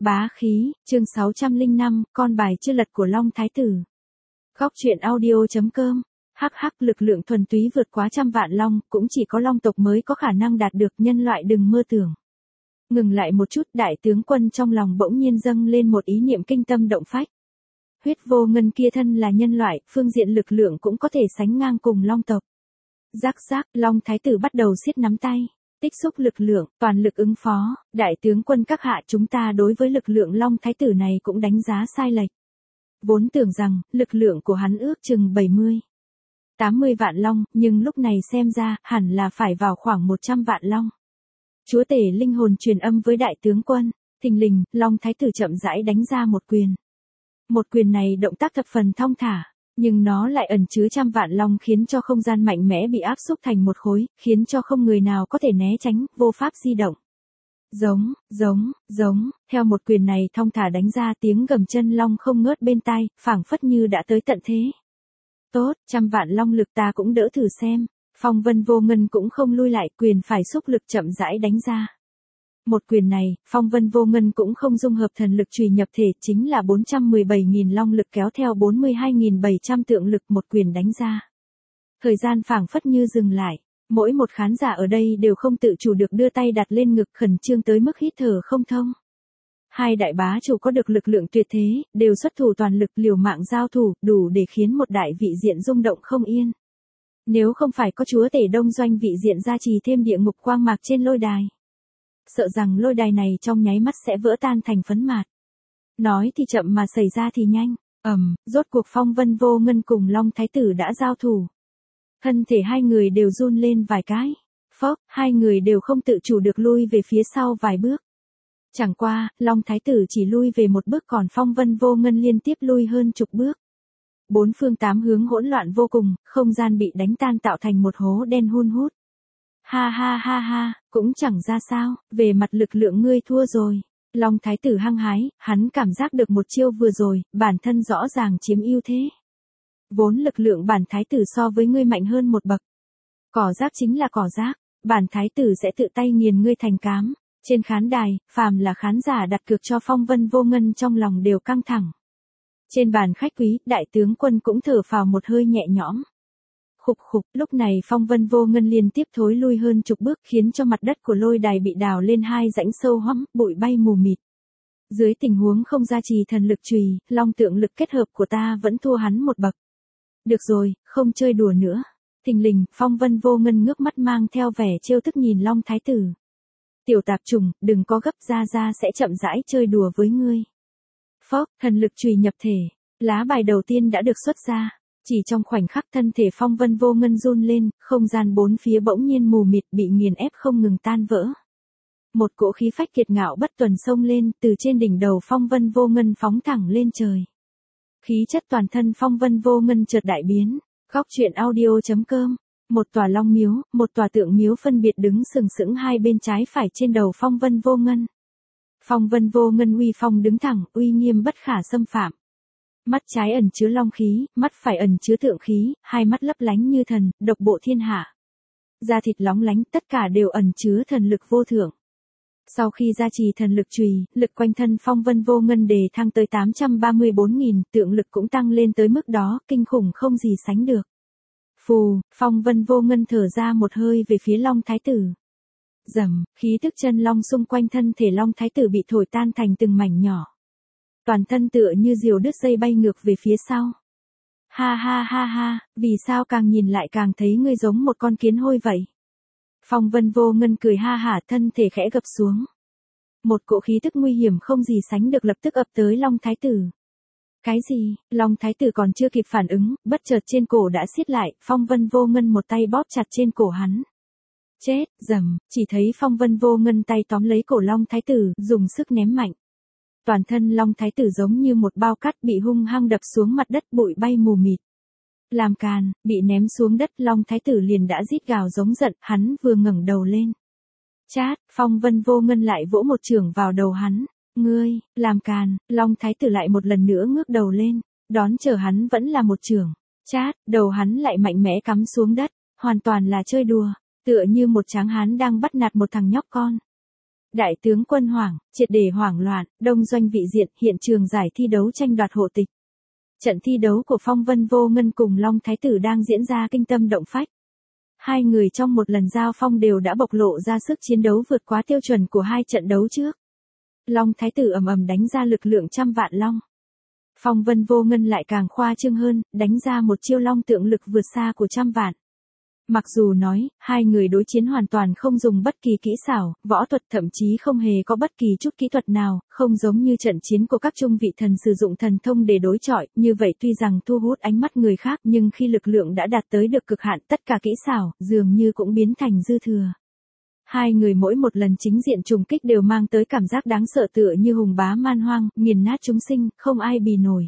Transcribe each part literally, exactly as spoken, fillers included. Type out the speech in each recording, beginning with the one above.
Bá khí, chương sáu trăm lẻ năm, con bài chưa lật của Long Thái Tử. Góc truyện audio.com. Hắc hắc, lực lượng thuần túy vượt quá trăm vạn long, cũng chỉ có long tộc mới có khả năng đạt được, nhân loại đừng mơ tưởng. Ngừng lại một chút, đại tướng quân trong lòng bỗng nhiên dâng lên một ý niệm kinh tâm động phách. Huyết vô ngân kia thân là nhân loại, phương diện lực lượng cũng có thể sánh ngang cùng long tộc. Rắc rắc, Long Thái Tử bắt đầu siết nắm tay. Tích xúc lực lượng, toàn lực ứng phó, đại tướng quân các hạ, chúng ta đối với lực lượng Long Thái Tử này cũng đánh giá sai lệch. Vốn tưởng rằng, lực lượng của hắn ước chừng bảy mươi, tám mươi vạn long, nhưng lúc này xem ra, hẳn là phải vào khoảng một trăm vạn long. Chúa tể linh hồn truyền âm với đại tướng quân, thình lình, Long Thái Tử chậm rãi đánh ra một quyền. Một quyền này động tác thập phần thong thả, nhưng nó lại ẩn chứa trăm vạn long, khiến cho không gian mạnh mẽ bị áp xúc thành một khối, khiến cho không người nào có thể né tránh, vô pháp di động. Giống, giống, giống, theo một quyền này thong thả đánh ra, tiếng gầm chân long không ngớt bên tai, phảng phất như đã tới tận thế. Tốt, trăm vạn long lực ta cũng đỡ thử xem. Phong Vân Vô Ngân cũng không lui lại, quyền phải xúc lực chậm rãi đánh ra. Một quyền này, Phong Vân Vô Ngân cũng không dung hợp thần lực chùy nhập thể, chính là bốn trăm mười bảy nghìn long lực kéo theo bốn mươi hai nghìn bảy trăm tượng lực, một quyền đánh ra. Thời gian phảng phất như dừng lại, mỗi một khán giả ở đây đều không tự chủ được đưa tay đặt lên ngực, khẩn trương tới mức hít thở không thông. Hai đại bá chủ có được lực lượng tuyệt thế, đều xuất thủ toàn lực liều mạng giao thủ, đủ để khiến một đại vị diện rung động không yên. Nếu không phải có chúa tể đông doanh vị diện gia trì thêm địa ngục quang mạc trên lôi đài, sợ rằng lôi đài này trong nháy mắt sẽ vỡ tan thành phấn mạt. Nói thì chậm mà xảy ra thì nhanh, ầm, um, rốt cuộc Phong Vân Vô Ngân cùng Long Thái Tử đã giao thủ. Thân thể hai người đều run lên vài cái, phốc, hai người đều không tự chủ được lui về phía sau vài bước. Chẳng qua, Long Thái Tử chỉ lui về một bước, còn Phong Vân Vô Ngân liên tiếp lui hơn chục bước. Bốn phương tám hướng hỗn loạn vô cùng, không gian bị đánh tan tạo thành một hố đen hun hút. Ha ha ha ha, cũng chẳng ra sao, về mặt lực lượng ngươi thua rồi. Long Thái Tử hăng hái, hắn cảm giác được một chiêu vừa rồi, bản thân rõ ràng chiếm ưu thế. Vốn lực lượng bản Thái Tử so với ngươi mạnh hơn một bậc. Cỏ rác chính là cỏ rác, bản Thái Tử sẽ tự tay nghiền ngươi thành cám. Trên khán đài, phàm là khán giả đặt cược cho Phong Vân Vô Ngân trong lòng đều căng thẳng. Trên bàn khách quý, đại tướng quân cũng thở phào một hơi nhẹ nhõm. Khục khục, lúc này Phong Vân Vô Ngân liên tiếp thối lui hơn chục bước, khiến cho mặt đất của lôi đài bị đào lên hai rãnh sâu hoắm, bụi bay mù mịt. Dưới tình huống không gia trì thần lực chùy, long tượng lực kết hợp của ta vẫn thua hắn một bậc. Được rồi, không chơi đùa nữa. Thình lình, Phong Vân Vô Ngân ngước mắt mang theo vẻ trêu tức nhìn Long Thái Tử. Tiểu tạp trùng, đừng có gấp, ra ra sẽ chậm rãi chơi đùa với ngươi. Phốc, thần lực chùy nhập thể, lá bài đầu tiên đã được xuất ra. Chỉ trong khoảnh khắc thân thể Phong Vân Vô Ngân run lên, không gian bốn phía bỗng nhiên mù mịt, bị nghiền ép không ngừng tan vỡ. Một cỗ khí phách kiệt ngạo bất tuần xông lên, từ trên đỉnh đầu Phong Vân Vô Ngân phóng thẳng lên trời. Khí chất toàn thân Phong Vân Vô Ngân chợt đại biến. Góc truyện audio.com. Một tòa long miếu, một tòa tượng miếu phân biệt đứng sừng sững hai bên trái phải trên đầu Phong Vân Vô Ngân. Phong Vân Vô Ngân uy phong đứng thẳng, uy nghiêm bất khả xâm phạm. Mắt trái ẩn chứa long khí, mắt phải ẩn chứa tượng khí, hai mắt lấp lánh như thần, độc bộ thiên hạ. Da thịt lóng lánh, tất cả đều ẩn chứa thần lực vô thượng. Sau khi gia trì thần lực chùy, lực quanh thân Phong Vân Vô Ngân đề thăng tới tám trăm ba mươi bốn nghìn, tượng lực cũng tăng lên tới mức đó, kinh khủng không gì sánh được. Phù, Phong Vân Vô Ngân thở ra một hơi về phía Long Thái Tử. Rầm, khí tức chân long xung quanh thân thể Long Thái Tử bị thổi tan thành từng mảnh nhỏ. Toàn thân tựa như diều đứt dây bay ngược về phía sau. Ha ha ha ha, vì sao càng nhìn lại càng thấy ngươi giống một con kiến hôi vậy? Phong Vân Vô Ngân cười ha hả, thân thể khẽ gập xuống. Một cỗ khí tức nguy hiểm không gì sánh được lập tức ập tới Long Thái Tử. Cái gì? Long Thái Tử còn chưa kịp phản ứng, bất chợt trên cổ đã siết lại, Phong Vân Vô Ngân một tay bóp chặt trên cổ hắn. Chết, rầm, chỉ thấy Phong Vân Vô Ngân tay tóm lấy cổ Long Thái Tử, dùng sức ném mạnh. Toàn thân Long Thái Tử giống như một bao cát bị hung hăng đập xuống mặt đất, bụi bay mù mịt. Làm càn, bị ném xuống đất, Long Thái Tử liền đã rít gào giống giận, hắn vừa ngẩng đầu lên. Chát, Phong Vân Vô Ngân lại vỗ một chưởng vào đầu hắn. Ngươi, làm càn, Long Thái Tử lại một lần nữa ngước đầu lên, đón chờ hắn vẫn là một chưởng. Chát, đầu hắn lại mạnh mẽ cắm xuống đất, hoàn toàn là chơi đùa, tựa như một tráng hán đang bắt nạt một thằng nhóc con. Đại tướng quân hoảng, triệt để hoảng loạn, đông doanh vị diện, hiện trường giải thi đấu tranh đoạt hộ tịch. Trận thi đấu của Phong Vân Vô Ngân cùng Long Thái Tử đang diễn ra kinh tâm động phách. Hai người trong một lần giao phong đều đã bộc lộ ra sức chiến đấu vượt quá tiêu chuẩn của hai trận đấu trước. Long Thái Tử ầm ầm đánh ra lực lượng trăm vạn long. Phong Vân Vô Ngân lại càng khoa trương hơn, đánh ra một chiêu long tượng lực vượt xa của trăm vạn. Mặc dù nói, hai người đối chiến hoàn toàn không dùng bất kỳ kỹ xảo, võ thuật, thậm chí không hề có bất kỳ chút kỹ thuật nào, không giống như trận chiến của các trung vị thần sử dụng thần thông để đối chọi, như vậy tuy rằng thu hút ánh mắt người khác nhưng khi lực lượng đã đạt tới được cực hạn, tất cả kỹ xảo, dường như cũng biến thành dư thừa. Hai người mỗi một lần chính diện trùng kích đều mang tới cảm giác đáng sợ tựa như hùng bá man hoang, nghiền nát chúng sinh, không ai bì nổi.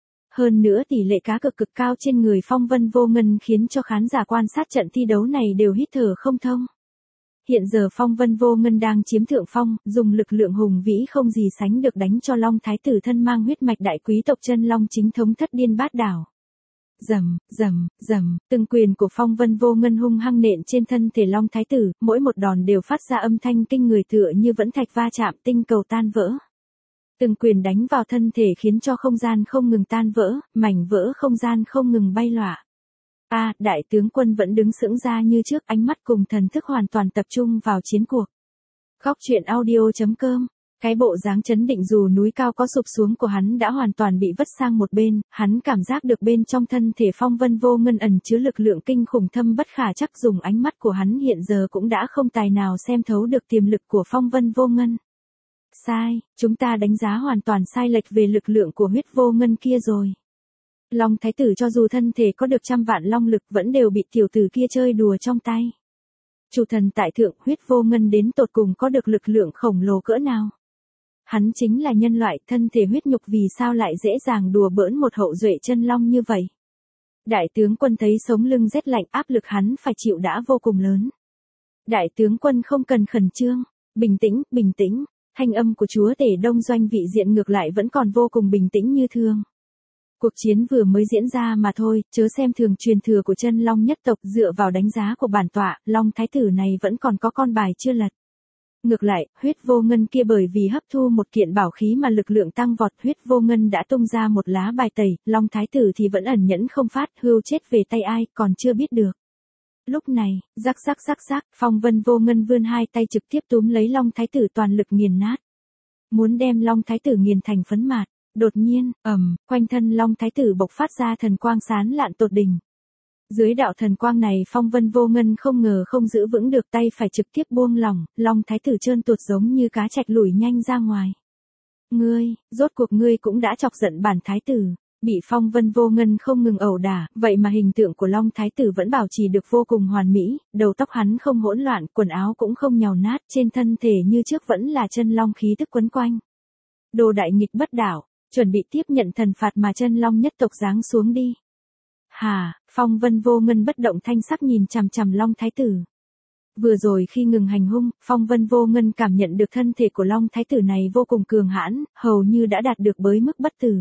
Hơn nữa tỷ lệ cá cược cực cao trên người Phong Vân Vô Ngân khiến cho khán giả quan sát trận thi đấu này đều hít thở không thông. Hiện giờ Phong Vân Vô Ngân đang chiếm thượng phong, dùng lực lượng hùng vĩ không gì sánh được đánh cho Long Thái Tử thân mang huyết mạch đại quý tộc chân long chính thống thất điên bát đảo. Rầm, rầm, rầm, từng quyền của Phong Vân Vô Ngân hung hăng nện trên thân thể Long Thái Tử, mỗi một đòn đều phát ra âm thanh kinh người tựa như vẫn thạch va chạm tinh cầu tan vỡ. Từng quyền đánh vào thân thể khiến cho không gian không ngừng tan vỡ, mảnh vỡ không gian không ngừng bay lả. A, à, đại tướng quân vẫn đứng sững ra như trước, ánh mắt cùng thần thức hoàn toàn tập trung vào chiến cuộc. Góc truyện audio chấm com. Cái bộ dáng chấn định dù núi cao có sụp xuống của hắn đã hoàn toàn bị vứt sang một bên, hắn cảm giác được bên trong thân thể Phong Vân Vô Ngân ẩn chứa lực lượng kinh khủng thâm bất khả chắc, dùng ánh mắt của hắn hiện giờ cũng đã không tài nào xem thấu được tiềm lực của Phong Vân Vô Ngân. Sai, chúng ta đánh giá hoàn toàn sai lệch về lực lượng của huyết vô ngân kia rồi. Long Thái Tử cho dù thân thể có được trăm vạn long lực vẫn đều bị tiểu tử kia chơi đùa trong tay. Chủ thần tại thượng, huyết vô ngân đến tột cùng có được lực lượng khổng lồ cỡ nào? Hắn chính là nhân loại, thân thể huyết nhục vì sao lại dễ dàng đùa bỡn một hậu duệ chân long như vậy? Đại tướng quân thấy sống lưng rét lạnh, áp lực hắn phải chịu đã vô cùng lớn. Đại tướng quân không cần khẩn trương, bình tĩnh, bình tĩnh. Thanh âm của chúa tể đông doanh vị diện ngược lại vẫn còn vô cùng bình tĩnh như thường. Cuộc chiến vừa mới diễn ra mà thôi, chớ xem thường truyền thừa của chân long nhất tộc, dựa vào đánh giá của bản tọa, Long Thái Tử này vẫn còn có con bài chưa lật. Ngược lại, huyết vô ngân kia bởi vì hấp thu một kiện bảo khí mà lực lượng tăng vọt, huyết vô ngân đã tung ra một lá bài tẩy, Long Thái Tử thì vẫn ẩn nhẫn không phát, hưu chết về tay ai, còn chưa biết được. Lúc này, rắc rắc rắc rắc, Phong Vân Vô Ngân vươn hai tay trực tiếp túm lấy Long Thái Tử toàn lực nghiền nát. Muốn đem Long Thái Tử nghiền thành phấn mạt. Đột nhiên, ầm, quanh thân Long Thái Tử bộc phát ra thần quang sáng lạn tột đỉnh. Dưới đạo thần quang này Phong Vân Vô Ngân không ngờ không giữ vững được, tay phải trực tiếp buông lỏng, Long Thái Tử trơn tuột giống như cá trạch lủi nhanh ra ngoài. Ngươi, rốt cuộc ngươi cũng đã chọc giận bản Thái Tử. Bị Phong Vân Vô Ngân không ngừng ẩu đả, vậy mà hình tượng của Long Thái Tử vẫn bảo trì được vô cùng hoàn mỹ, đầu tóc hắn không hỗn loạn, quần áo cũng không nhàu nát, trên thân thể như trước vẫn là chân long khí tức quấn quanh. Đồ đại nghịch bất đảo, chuẩn bị tiếp nhận thần phạt mà chân long nhất tộc giáng xuống đi. Hà, Phong Vân Vô Ngân bất động thanh sắc nhìn chằm chằm Long Thái Tử. Vừa rồi khi ngừng hành hung, Phong Vân Vô Ngân cảm nhận được thân thể của Long Thái Tử này vô cùng cường hãn, hầu như đã đạt được bới mức bất tử.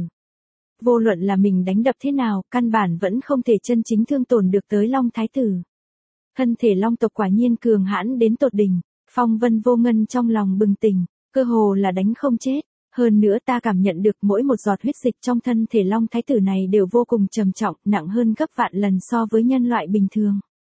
Vô luận là mình đánh đập thế nào, căn bản vẫn không thể chân chính thương tổn được tới Long Thái Tử. Thân thể Long tộc quả nhiên cường hãn đến tột đỉnh, Phong Vân Vô Ngân trong lòng bừng tỉnh, cơ hồ là đánh không chết. Hơn nữa ta cảm nhận được mỗi một giọt huyết dịch trong thân thể Long Thái Tử này đều vô cùng trầm trọng, nặng hơn gấp vạn lần so với nhân loại bình thường.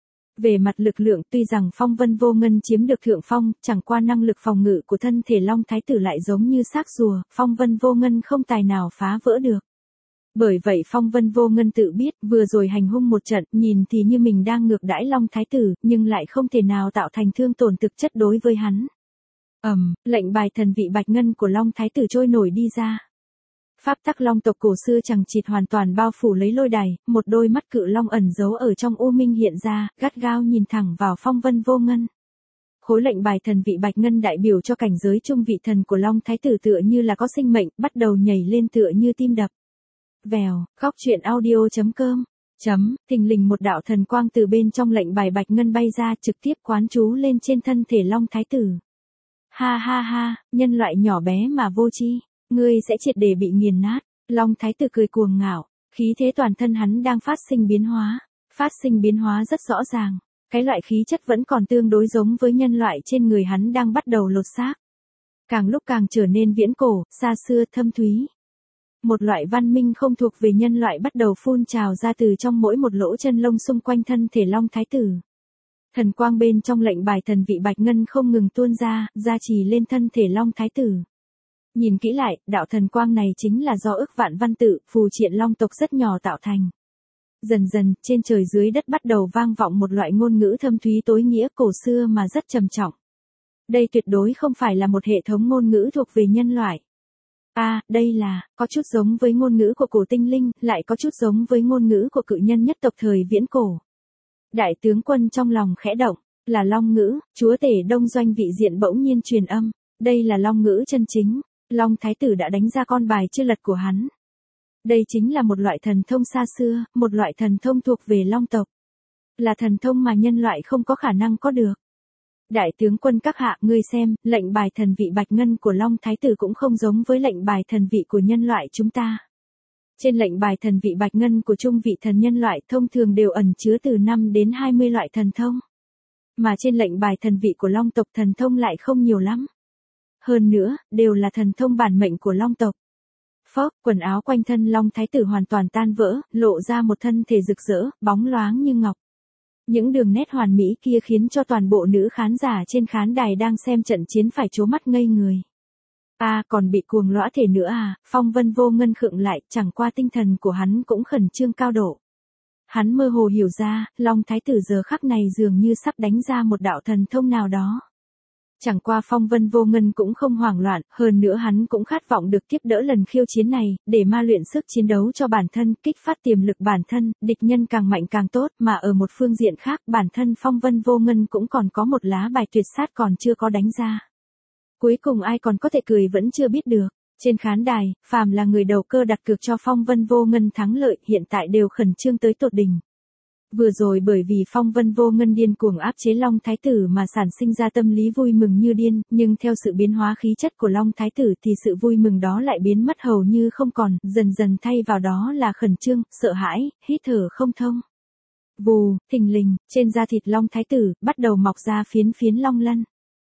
Về mặt lực lượng tuy rằng Phong Vân Vô Ngân chiếm được thượng phong, chẳng qua năng lực phòng ngự của thân thể Long Thái Tử lại giống như xác rùa, Phong Vân Vô Ngân không tài nào phá vỡ được. Bởi vậy Phong Vân Vô Ngân tự biết, vừa rồi hành hung một trận, nhìn thì như mình đang ngược đãi Long Thái Tử, nhưng lại không thể nào tạo thành thương tổn thực chất đối với hắn. Ầm, um, lệnh bài thần vị bạch ngân của Long Thái Tử trôi nổi đi ra. Pháp tắc long tộc cổ xưa chẳng chịt hoàn toàn bao phủ lấy lôi đài, một đôi mắt cự long ẩn giấu ở trong u minh hiện ra, gắt gao nhìn thẳng vào Phong Vân Vô Ngân. Khối lệnh bài thần vị bạch ngân đại biểu cho cảnh giới trung vị thần của Long Thái Tử tựa như là có sinh mệnh, bắt đầu nhảy lên tựa như tim đập. Vèo, góc truyện audio chấm com. Chấm, thình lình một đạo thần quang từ bên trong lệnh bài bạch ngân bay ra trực tiếp quán chú lên trên thân thể Long Thái Tử. Ha ha ha, nhân loại nhỏ bé mà vô tri, ngươi sẽ triệt để bị nghiền nát. Long Thái Tử cười cuồng ngạo, khí thế toàn thân hắn đang phát sinh biến hóa, phát sinh biến hóa rất rõ ràng. Cái loại khí chất vẫn còn tương đối giống với nhân loại trên người hắn đang bắt đầu lột xác. càng lúc càng trở nên viễn cổ, xa xưa, thâm thúy. Một loại văn minh không thuộc về nhân loại bắt đầu phun trào ra từ trong mỗi một lỗ chân lông xung quanh thân thể Long Thái Tử. Thần quang bên trong lệnh bài thần vị bạch ngân không ngừng tuôn ra, gia trì lên thân thể Long Thái Tử. Nhìn kỹ lại, đạo thần quang này chính là do ức vạn văn tự, phù triện long tộc rất nhỏ tạo thành. Dần dần, trên trời dưới đất bắt đầu vang vọng một loại ngôn ngữ thâm thúy tối nghĩa cổ xưa mà rất trầm trọng. Đây tuyệt đối không phải là một hệ thống ngôn ngữ thuộc về nhân loại. À, đây là, có chút giống với ngôn ngữ của cổ tinh linh, lại có chút giống với ngôn ngữ của cự nhân nhất tộc thời viễn cổ. Đại tướng quân trong lòng khẽ động, là long ngữ, chúa tể đông doanh vị diện bỗng nhiên truyền âm, đây là long ngữ chân chính, Long Thái Tử đã đánh ra con bài chưa lật của hắn. Đây chính là một loại thần thông xa xưa, một loại thần thông thuộc về long tộc. Là thần thông mà nhân loại không có khả năng có được. Đại tướng quân các hạ, ngươi xem, lệnh bài thần vị bạch ngân của Long Thái Tử cũng không giống với lệnh bài thần vị của nhân loại chúng ta. Trên lệnh bài thần vị bạch ngân của trung vị thần nhân loại thông thường đều ẩn chứa từ năm đến hai mươi loại thần thông. Mà trên lệnh bài thần vị của Long tộc thần thông lại không nhiều lắm. Hơn nữa, đều là thần thông bản mệnh của Long tộc. Phốc, quần áo quanh thân Long Thái Tử hoàn toàn tan vỡ, lộ ra một thân thể rực rỡ, bóng loáng như ngọc. Những đường nét hoàn mỹ kia khiến cho toàn bộ nữ khán giả trên khán đài đang xem trận chiến phải trố mắt ngây người. À, còn bị cuồng lõa thể nữa à, Phong Vân Vô Ngân khựng lại, chẳng qua tinh thần của hắn cũng khẩn trương cao độ. Hắn mơ hồ hiểu ra, Long Thái Tử giờ khắc này dường như sắp đánh ra một đạo thần thông nào đó. Chẳng qua Phong Vân Vô Ngân cũng không hoảng loạn, hơn nữa hắn cũng khát vọng được tiếp đỡ lần khiêu chiến này, để ma luyện sức chiến đấu cho bản thân, kích phát tiềm lực bản thân, địch nhân càng mạnh càng tốt, mà ở một phương diện khác, bản thân Phong Vân Vô Ngân cũng còn có một lá bài tuyệt sát còn chưa có đánh ra. Cuối cùng ai còn có thể cười vẫn chưa biết được. Trên khán đài, phàm là người đầu cơ đặt cược cho Phong Vân Vô Ngân thắng lợi, hiện tại đều khẩn trương tới tột đỉnh. Vừa rồi bởi vì Phong Vân Vô Ngân điên cuồng áp chế Long Thái Tử mà sản sinh ra tâm lý vui mừng như điên, nhưng theo sự biến hóa khí chất của Long Thái Tử thì sự vui mừng đó lại biến mất hầu như không còn, dần dần thay vào đó là khẩn trương, sợ hãi, hít thở không thông. Vù, thình lình, trên da thịt Long Thái Tử bắt đầu mọc ra phiến phiến long lân.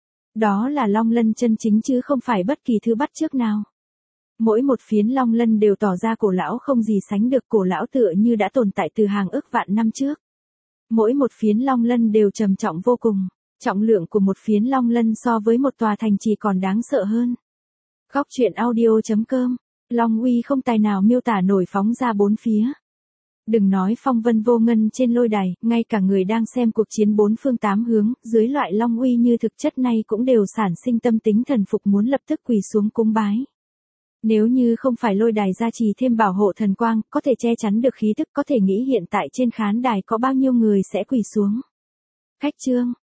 Đó là long lân chân chính chứ không phải bất kỳ thứ bắt chước nào. Mỗi một phiến long lân đều tỏ ra cổ lão không gì sánh được, cổ lão tựa như đã tồn tại từ hàng ức vạn năm trước. Mỗi một phiến long lân đều trầm trọng vô cùng, trọng lượng của một phiến long lân so với một tòa thành trì còn đáng sợ hơn. Góc truyện audio chấm com, Long uy không tài nào miêu tả nổi phóng ra bốn phía. Đừng nói Phong Vân Vô Ngân trên lôi đài, ngay cả người đang xem cuộc chiến bốn phương tám hướng, dưới loại long uy như thực chất này cũng đều sản sinh tâm tính thần phục muốn lập tức quỳ xuống cúng bái. Nếu như không phải lôi đài gia trì thêm bảo hộ thần quang, có thể che chắn được khí tức, có thể nghĩ hiện tại trên khán đài có bao nhiêu người sẽ quỳ xuống. Khách trương,